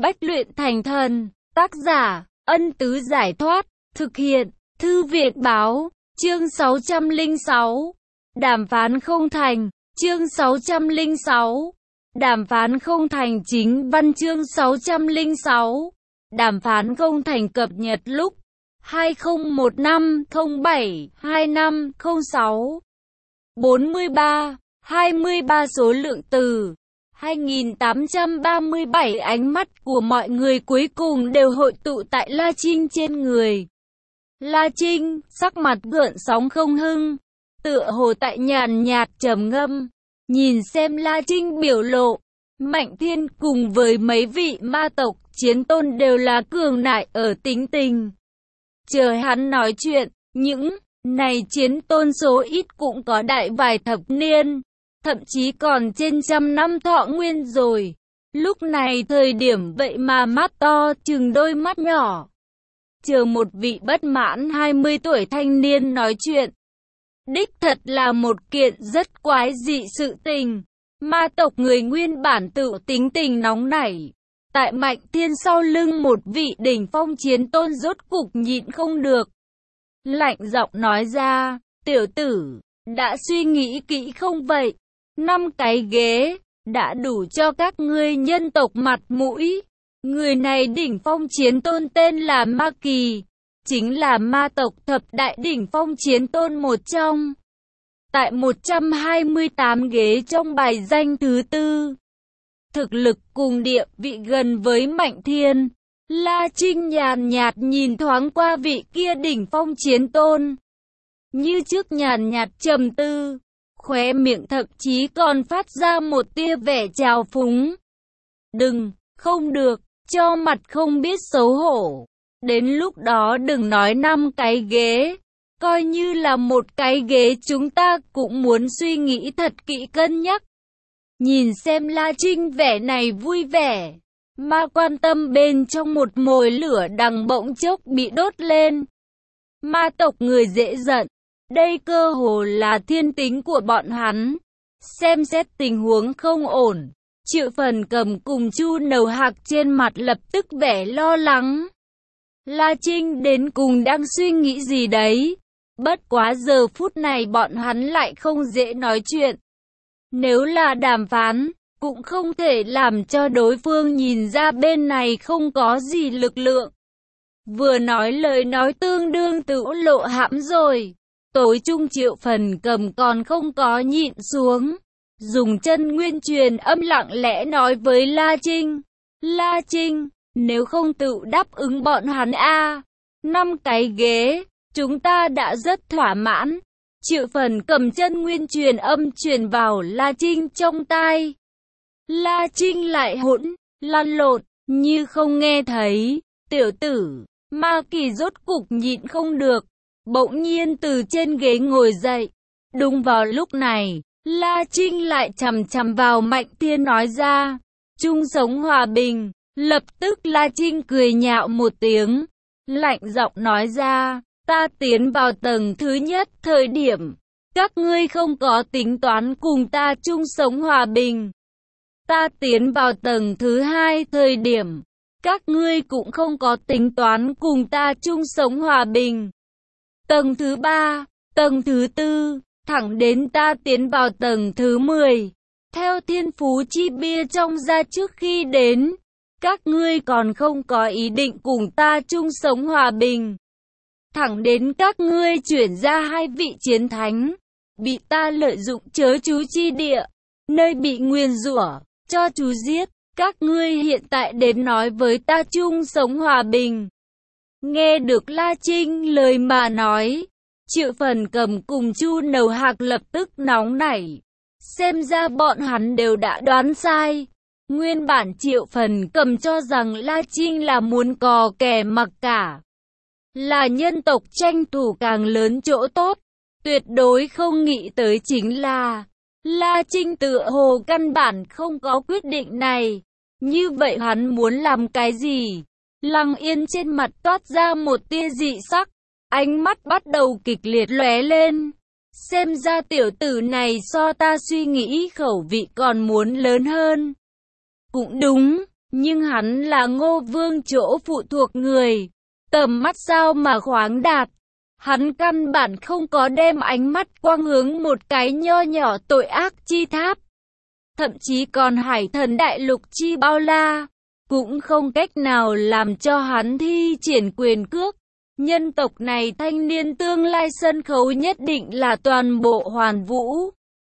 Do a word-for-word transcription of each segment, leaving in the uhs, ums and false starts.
Bách luyện thành thần. Tác giả, Ân Tứ Giải Thoát. Thực hiện, Thư Viện Báo. Chương sáu trăm lẻ sáu. Đàm phán không thành. Chương sáu trăm lẻ sáu. Đàm phán không thành. Chính văn chương sáu trăm lẻ sáu. Đàm phán không thành cập nhật lúc hai không một năm không bảy hai năm không sáu. bốn mươi ba, hai mươi ba số lượng từ hai nghìn tám trăm ba mươi bảy. Ánh mắt của mọi người cuối cùng đều hội tụ tại La Trinh trên người. La Trinh, sắc mặt gợn sóng không hưng, tựa hồ tại nhàn nhạt trầm ngâm. Nhìn xem La Trinh biểu lộ, Mạnh Thiên cùng với mấy vị ma tộc chiến tôn đều là cường đại ở tính tình. Chờ hắn nói chuyện, những này chiến tôn số ít cũng có đại vài thập niên, thậm chí còn trên trăm năm thọ nguyên rồi. Lúc này thời điểm vậy mà mắt to chừng đôi mắt nhỏ. Chờ một vị bất mãn hai mươi tuổi thanh niên nói chuyện. Đích thật là một kiện rất quái dị sự tình. Ma tộc người nguyên bản tự tính tình nóng nảy. Tại Mạnh Thiên sau lưng một vị đỉnh phong chiến tôn rốt cục nhịn không được. Lạnh giọng nói ra, tiểu tử, đã suy nghĩ kỹ không vậy? Năm cái ghế, đã đủ cho các ngươi nhân tộc mặt mũi. Người này đỉnh phong chiến tôn tên là Ma Kỳ, chính là ma tộc thập đại đỉnh phong chiến tôn một trong. Tại một trăm hai mươi tám ghế trong bài danh thứ tư. Thực lực cùng địa vị gần với Mạnh Thiên. La Trinh nhàn nhạt nhìn thoáng qua vị kia đỉnh phong chiến tôn. Như trước nhàn nhạt trầm tư, khóe miệng thậm chí còn phát ra một tia vẻ trào phúng. Đừng, không được, cho mặt không biết xấu hổ. Đến lúc đó đừng nói năm cái ghế. Coi như là một cái ghế chúng ta cũng muốn suy nghĩ thật kỹ cân nhắc. Nhìn xem La Trinh vẻ này vui vẻ, mà quan tâm bên trong một mồi lửa đằng bỗng chốc bị đốt lên. Ma tộc người dễ giận, đây cơ hồ là thiên tính của bọn hắn. Xem xét tình huống không ổn, Triệu Phần Cầm cùng Chu Nầu Hạc trên mặt lập tức vẻ lo lắng. La Trinh đến cùng đang suy nghĩ gì đấy? Bất quá giờ phút này bọn hắn lại không dễ nói chuyện. Nếu là đàm phán, cũng không thể làm cho đối phương nhìn ra bên này không có gì lực lượng. Vừa nói lời nói tương đương tự lộ hãm rồi. Tối trung Triệu Phần Cầm còn không có nhịn xuống. Dùng chân nguyên truyền âm lặng lẽ nói với La Trinh. La Trinh, nếu không tự đáp ứng bọn hắn a, năm cái ghế, chúng ta đã rất thỏa mãn. Triệu Phần Cầm chân nguyên truyền âm truyền vào La Trinh trong tai. La Trinh lại hỗn, lăn lộn, như không nghe thấy. Tiểu tử, Ma Kỳ rốt cục nhịn không được, bỗng nhiên từ trên ghế ngồi dậy. Đúng vào lúc này, La Trinh lại chằm chằm vào Mạnh Thiên nói ra, chung sống hòa bình. Lập tức La Trinh cười nhạo một tiếng, lạnh giọng nói ra, ta tiến vào tầng thứ nhất thời điểm, các ngươi không có tính toán cùng ta chung sống hòa bình. Ta tiến vào tầng thứ hai thời điểm, các ngươi cũng không có tính toán cùng ta chung sống hòa bình. Tầng thứ ba, tầng thứ tư, thẳng đến ta tiến vào tầng thứ mười. Theo thiên phú chi bia trong ra trước khi đến, các ngươi còn không có ý định cùng ta chung sống hòa bình. Thẳng đến các ngươi chuyển ra hai vị chiến thánh, bị ta lợi dụng chớ chú chi địa, nơi bị nguyền rủa, cho chú giết. Các ngươi hiện tại đến nói với ta chung sống hòa bình. Nghe được La Trinh lời mà nói, Triệu Phần Cầm cùng Chu Nầu Hạc lập tức nóng nảy. Xem ra bọn hắn đều đã đoán sai. Nguyên bản Triệu Phần Cầm cho rằng La Trinh là muốn cò kè mặc cả, là nhân tộc tranh thủ càng lớn chỗ tốt. Tuyệt đối không nghĩ tới chính là La Trinh tựa hồ căn bản không có quyết định này. Như vậy hắn muốn làm cái gì? Lăng Yên trên mặt toát ra một tia dị sắc, ánh mắt bắt đầu kịch liệt lóe lên. Xem ra tiểu tử này so ta suy nghĩ khẩu vị còn muốn lớn hơn. Cũng đúng, Nhưng hắn là Ngô Vương chỗ phụ thuộc người, tầm mắt sao mà khoáng đạt. Hắn căn bản không có đem ánh mắt quang hướng một cái nho nhỏ tội ác chi tháp. Thậm chí còn hải thần đại lục chi bao la, cũng không cách nào làm cho hắn thi triển quyền cước. Nhân tộc này thanh niên tương lai sân khấu nhất định là toàn bộ Hoàn Vũ.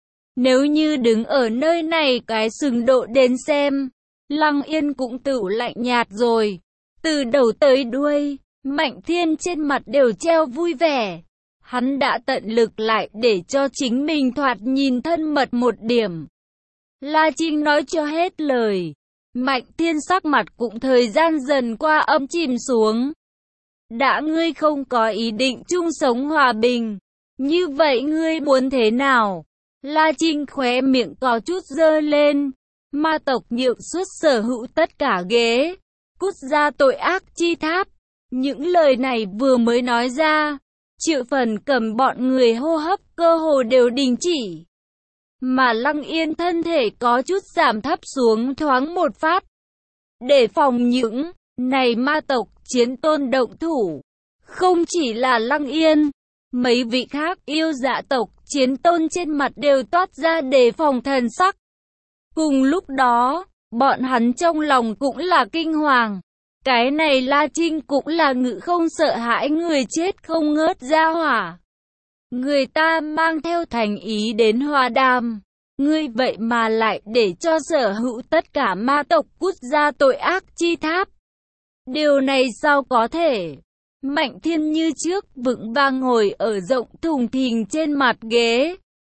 Nếu như đứng ở nơi này cái sừng độ đến xem, Lăng Yên cũng tự lạnh nhạt rồi. Từ đầu tới đuôi, Mạnh Thiên trên mặt đều treo vui vẻ. Hắn đã tận lực lại để cho chính mình thoạt nhìn thân mật một điểm. La Trinh nói cho hết lời. Mạnh Thiên sắc mặt cũng thời gian dần qua âm chìm xuống. Đã ngươi không có ý định chung sống hòa bình, như vậy ngươi muốn thế nào? La Trinh khóe miệng có chút giơ lên. Ma tộc nhượng suốt sở hữu tất cả ghế, cút ra tội ác chi tháp. Những lời này vừa mới nói ra, Triệu Phần cầm bọn người hô hấp cơ hồ đều đình chỉ. Mà Lăng Yên thân thể có chút giảm thấp xuống thoáng một phát. Để phòng những này ma tộc chiến tôn động thủ, không chỉ là Lăng Yên, mấy vị khác yêu dạ tộc chiến tôn trên mặt đều toát ra đề phòng thần sắc. Cùng lúc đó, bọn hắn trong lòng cũng là kinh hoàng. Cái này La Trinh cũng là ngự không sợ hãi người chết không ngớt ra hỏa. Người ta mang theo thành ý đến hòa đàm. Ngươi vậy mà lại để cho sở hữu tất cả ma tộc cút ra tội ác chi tháp. Điều này sao có thể? Mạnh Thiên như trước vững vàng ngồi ở rộng thùng thình trên mặt ghế.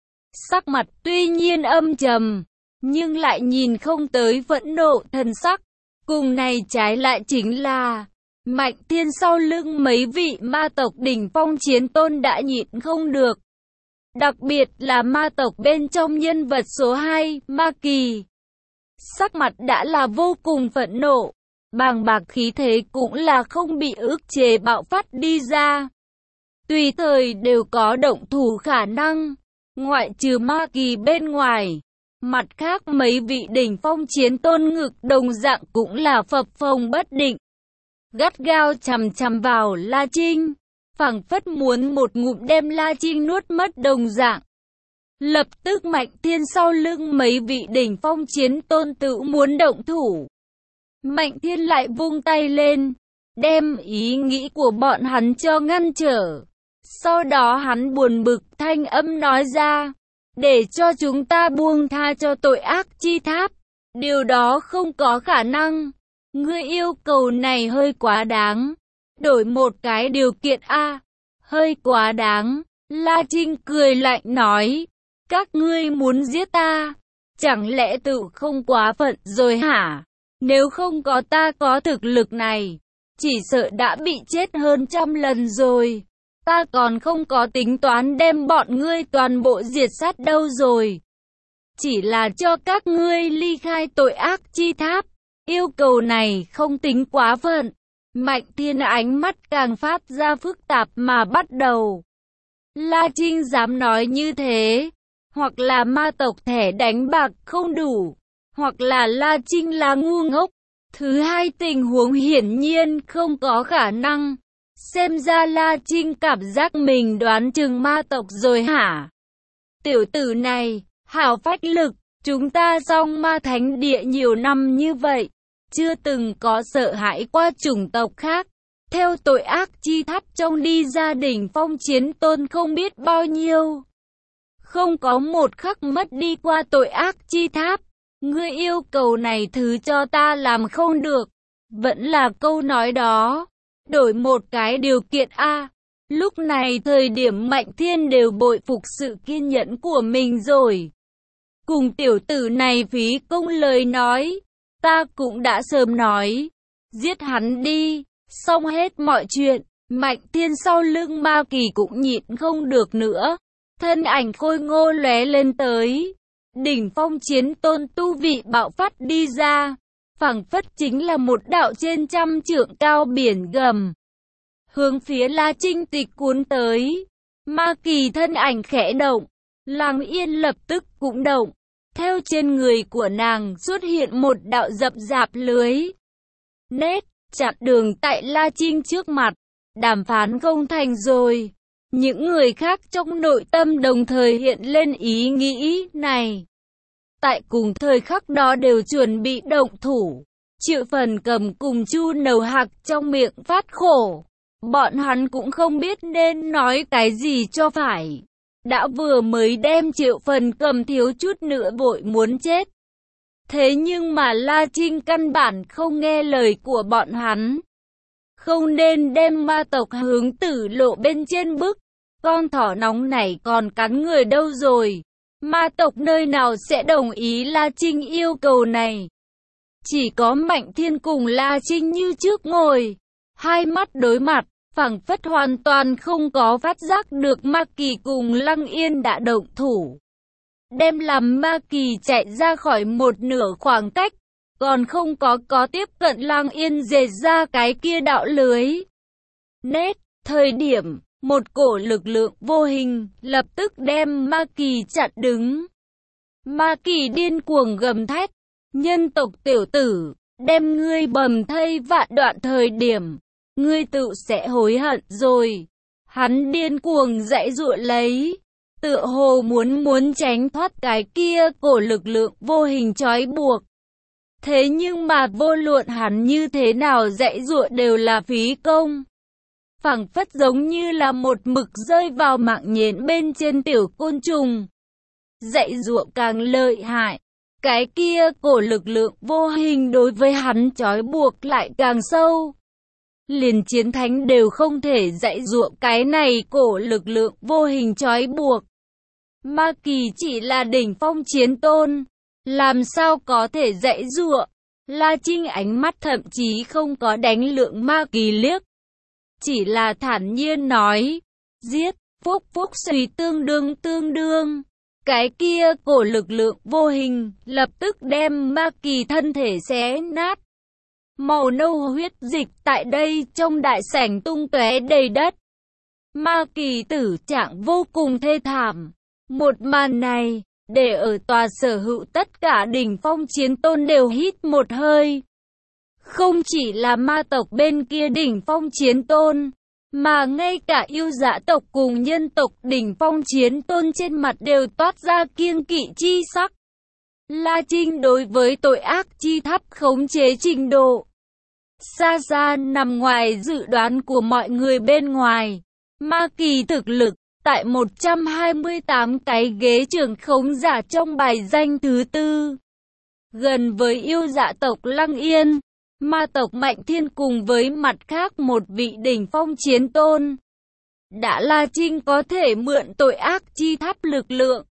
Sắc mặt tuy nhiên âm trầm, nhưng lại nhìn không tới phẫn nộ thần sắc. Cùng này trái lại chính là Mạnh Thiên sau lưng mấy vị ma tộc đỉnh phong chiến tôn đã nhịn không được. Đặc biệt là ma tộc bên trong nhân vật số hai, Ma Kỳ. Sắc mặt đã là vô cùng phẫn nộ, bàng bạc khí thế cũng là không bị ức chế bạo phát đi ra. Tùy thời đều có động thủ khả năng, ngoại trừ Ma Kỳ bên ngoài. Mặt khác mấy vị đỉnh phong chiến tôn ngực đồng dạng cũng là phập phồng bất định. Gắt gao chằm chằm vào La Trinh, phảng phất muốn một ngụm đem La Trinh nuốt mất đồng dạng. Lập tức Mạnh Thiên sau lưng mấy vị đỉnh phong chiến tôn tự muốn động thủ. Mạnh Thiên lại vung tay lên, đem ý nghĩ của bọn hắn cho ngăn trở. Sau đó hắn buồn bực thanh âm nói ra, để cho chúng ta buông tha cho tội ác chi tháp. Điều đó không có khả năng. Ngươi yêu cầu này hơi quá đáng. Đổi một cái điều kiện a. Hơi quá đáng. La Trinh cười lạnh nói, các ngươi muốn giết ta, chẳng lẽ tự không quá phận rồi hả? Nếu không có ta có thực lực này, chỉ sợ đã bị chết hơn trăm lần rồi. Ta còn không có tính toán đem bọn ngươi toàn bộ diệt sát đâu rồi. Chỉ là cho các ngươi ly khai tội ác chi tháp. Yêu cầu này không tính quá phận. Mạnh Thiên ánh mắt càng phát ra phức tạp mà bắt đầu. La Trinh dám nói như thế, hoặc là ma tộc thẻ đánh bạc không đủ, hoặc là La Trinh là ngu ngốc. Thứ hai tình huống hiển nhiên không có khả năng. Xem ra La Trinh cảm giác mình đoán chừng ma tộc rồi hả? Tiểu tử này, hảo phách lực, chúng ta song ma thánh địa nhiều năm như vậy, chưa từng có sợ hãi qua chủng tộc khác. Theo tội ác chi tháp trong đi gia đình phong chiến tôn không biết bao nhiêu. Không có một khắc mất đi qua tội ác chi tháp. Ngươi yêu cầu này thứ cho ta làm không được. Vẫn là câu nói đó. Đổi một cái điều kiện A. Lúc này thời điểm Mạnh Thiên đều bội phục sự kiên nhẫn của mình rồi. Cùng tiểu tử này phí công lời nói. Ta cũng đã sớm nói. Giết hắn đi. Xong hết mọi chuyện. Mạnh Thiên sau lưng Ma Kỳ cũng nhịn không được nữa. Thân ảnh khôi ngô lóe lên tới. Đỉnh phong chiến tôn tu vị bạo phát đi ra. Phảng phất chính là một đạo trên trăm trượng cao biển gầm. Hướng phía La Trinh tịch cuốn tới. Ma Kỳ thân ảnh khẽ động. Lăng Yên lập tức cũng động. Theo trên người của nàng xuất hiện một đạo rậm rạp lưới nét, chặn đường tại La Trinh trước mặt. Đàm phán không thành rồi. Những người khác trong nội tâm đồng thời hiện lên ý nghĩ này. Tại cùng thời khắc đó đều chuẩn bị động thủ. Triệu Phần Cầm cùng Chu Nầu Hạc trong miệng phát khổ. Bọn hắn cũng không biết nên nói cái gì cho phải. Đã vừa mới đem Triệu Phần Cầm thiếu chút nữa vội muốn chết. Thế nhưng mà La Trinh căn bản không nghe lời của bọn hắn. Không nên đem ma tộc hướng tử lộ bên trên bức. Con thỏ nóng này còn cắn người đâu rồi. Ma tộc nơi nào sẽ đồng ý La Trinh yêu cầu này. Chỉ có Mạnh Thiên cùng La Trinh như trước ngồi. Hai mắt đối mặt, phảng phất hoàn toàn không có phát giác được Ma Kỳ cùng Lăng Yên đã động thủ. Đem làm Ma Kỳ chạy ra khỏi một nửa khoảng cách. Còn không có có tiếp cận Lăng Yên dệt ra cái kia đạo lưới nét. Thời điểm, một cổ lực lượng vô hình lập tức đem Ma Kỳ chặn đứng. Ma Kỳ điên cuồng gầm thét. Nhân tộc tiểu tử, đem ngươi bầm thây vạn đoạn thời điểm, ngươi tự sẽ hối hận rồi. Hắn điên cuồng giãy giụa lấy, tựa hồ muốn muốn tránh thoát cái kia cổ lực lượng vô hình trói buộc. Thế nhưng mà vô luận hắn như thế nào giãy giụa đều là phí công. Phảng phất giống như là một mực rơi vào mạng nhện bên trên tiểu côn trùng. Giãy giụa càng lợi hại, cái kia cổ lực lượng vô hình đối với hắn trói buộc lại càng sâu. Liền chiến thánh đều không thể giãy giụa cái này cổ lực lượng vô hình trói buộc. Ma Kỳ chỉ là đỉnh phong chiến tôn, làm sao có thể giãy giụa. La Trinh ánh mắt thậm chí không có đánh lượng Ma Kỳ liếc, chỉ là thản nhiên nói, giết, phúc phúc suy tương đương tương đương. Cái kia cổ lực lượng vô hình lập tức đem Ma Kỳ thân thể xé nát. Màu nâu huyết dịch tại đây trong đại sảnh tung tóe đầy đất. Ma Kỳ tử trạng vô cùng thê thảm. Một màn này, để ở tòa sở hữu tất cả đỉnh phong chiến tôn đều hít một hơi. Không chỉ là ma tộc bên kia đỉnh phong chiến tôn, mà ngay cả yêu dã tộc cùng nhân tộc đỉnh phong chiến tôn trên mặt đều toát ra kiêng kỵ chi sắc. La Trinh đối với tội ác chi tháp khống chế trình độ xa xa nằm ngoài dự đoán của mọi người bên ngoài. Ma Kỳ thực lực tại một trăm hai mươi tám cái ghế trưởng khống giả trong bài danh thứ tư, gần với yêu dã tộc Lăng Yên, ma tộc Mạnh Thiên cùng với mặt khác một vị đỉnh phong chiến tôn. Đã La Trinh có thể mượn tội ác chi tháp lực lượng,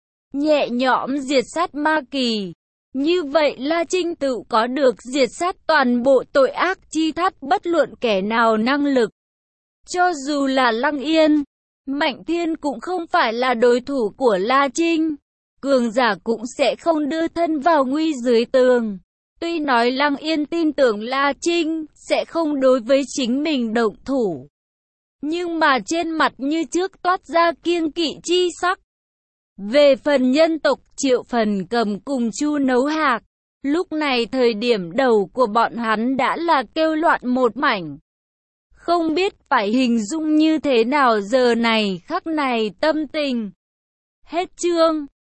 nhẹ nhõm diệt sát Ma Kỳ. Như vậy La Trinh tự có được diệt sát toàn bộ tội ác chi tháp bất luận kẻ nào năng lực. Cho dù là Lăng Yên, Mạnh Thiên cũng không phải là đối thủ của La Trinh. Cường giả cũng sẽ không đưa thân vào nguy dưới tường. Tuy nói Lăng Yên tin tưởng La Trinh sẽ không đối với chính mình động thủ, nhưng mà trên mặt như trước toát ra kiêng kỵ chi sắc. Về phần nhân tộc Triệu Phần Cầm cùng Chu Nấu Hạc, lúc này thời điểm đầu của bọn hắn đã là kêu loạn một mảnh. Không biết phải hình dung như thế nào giờ này khắc này tâm tình. Hết chương.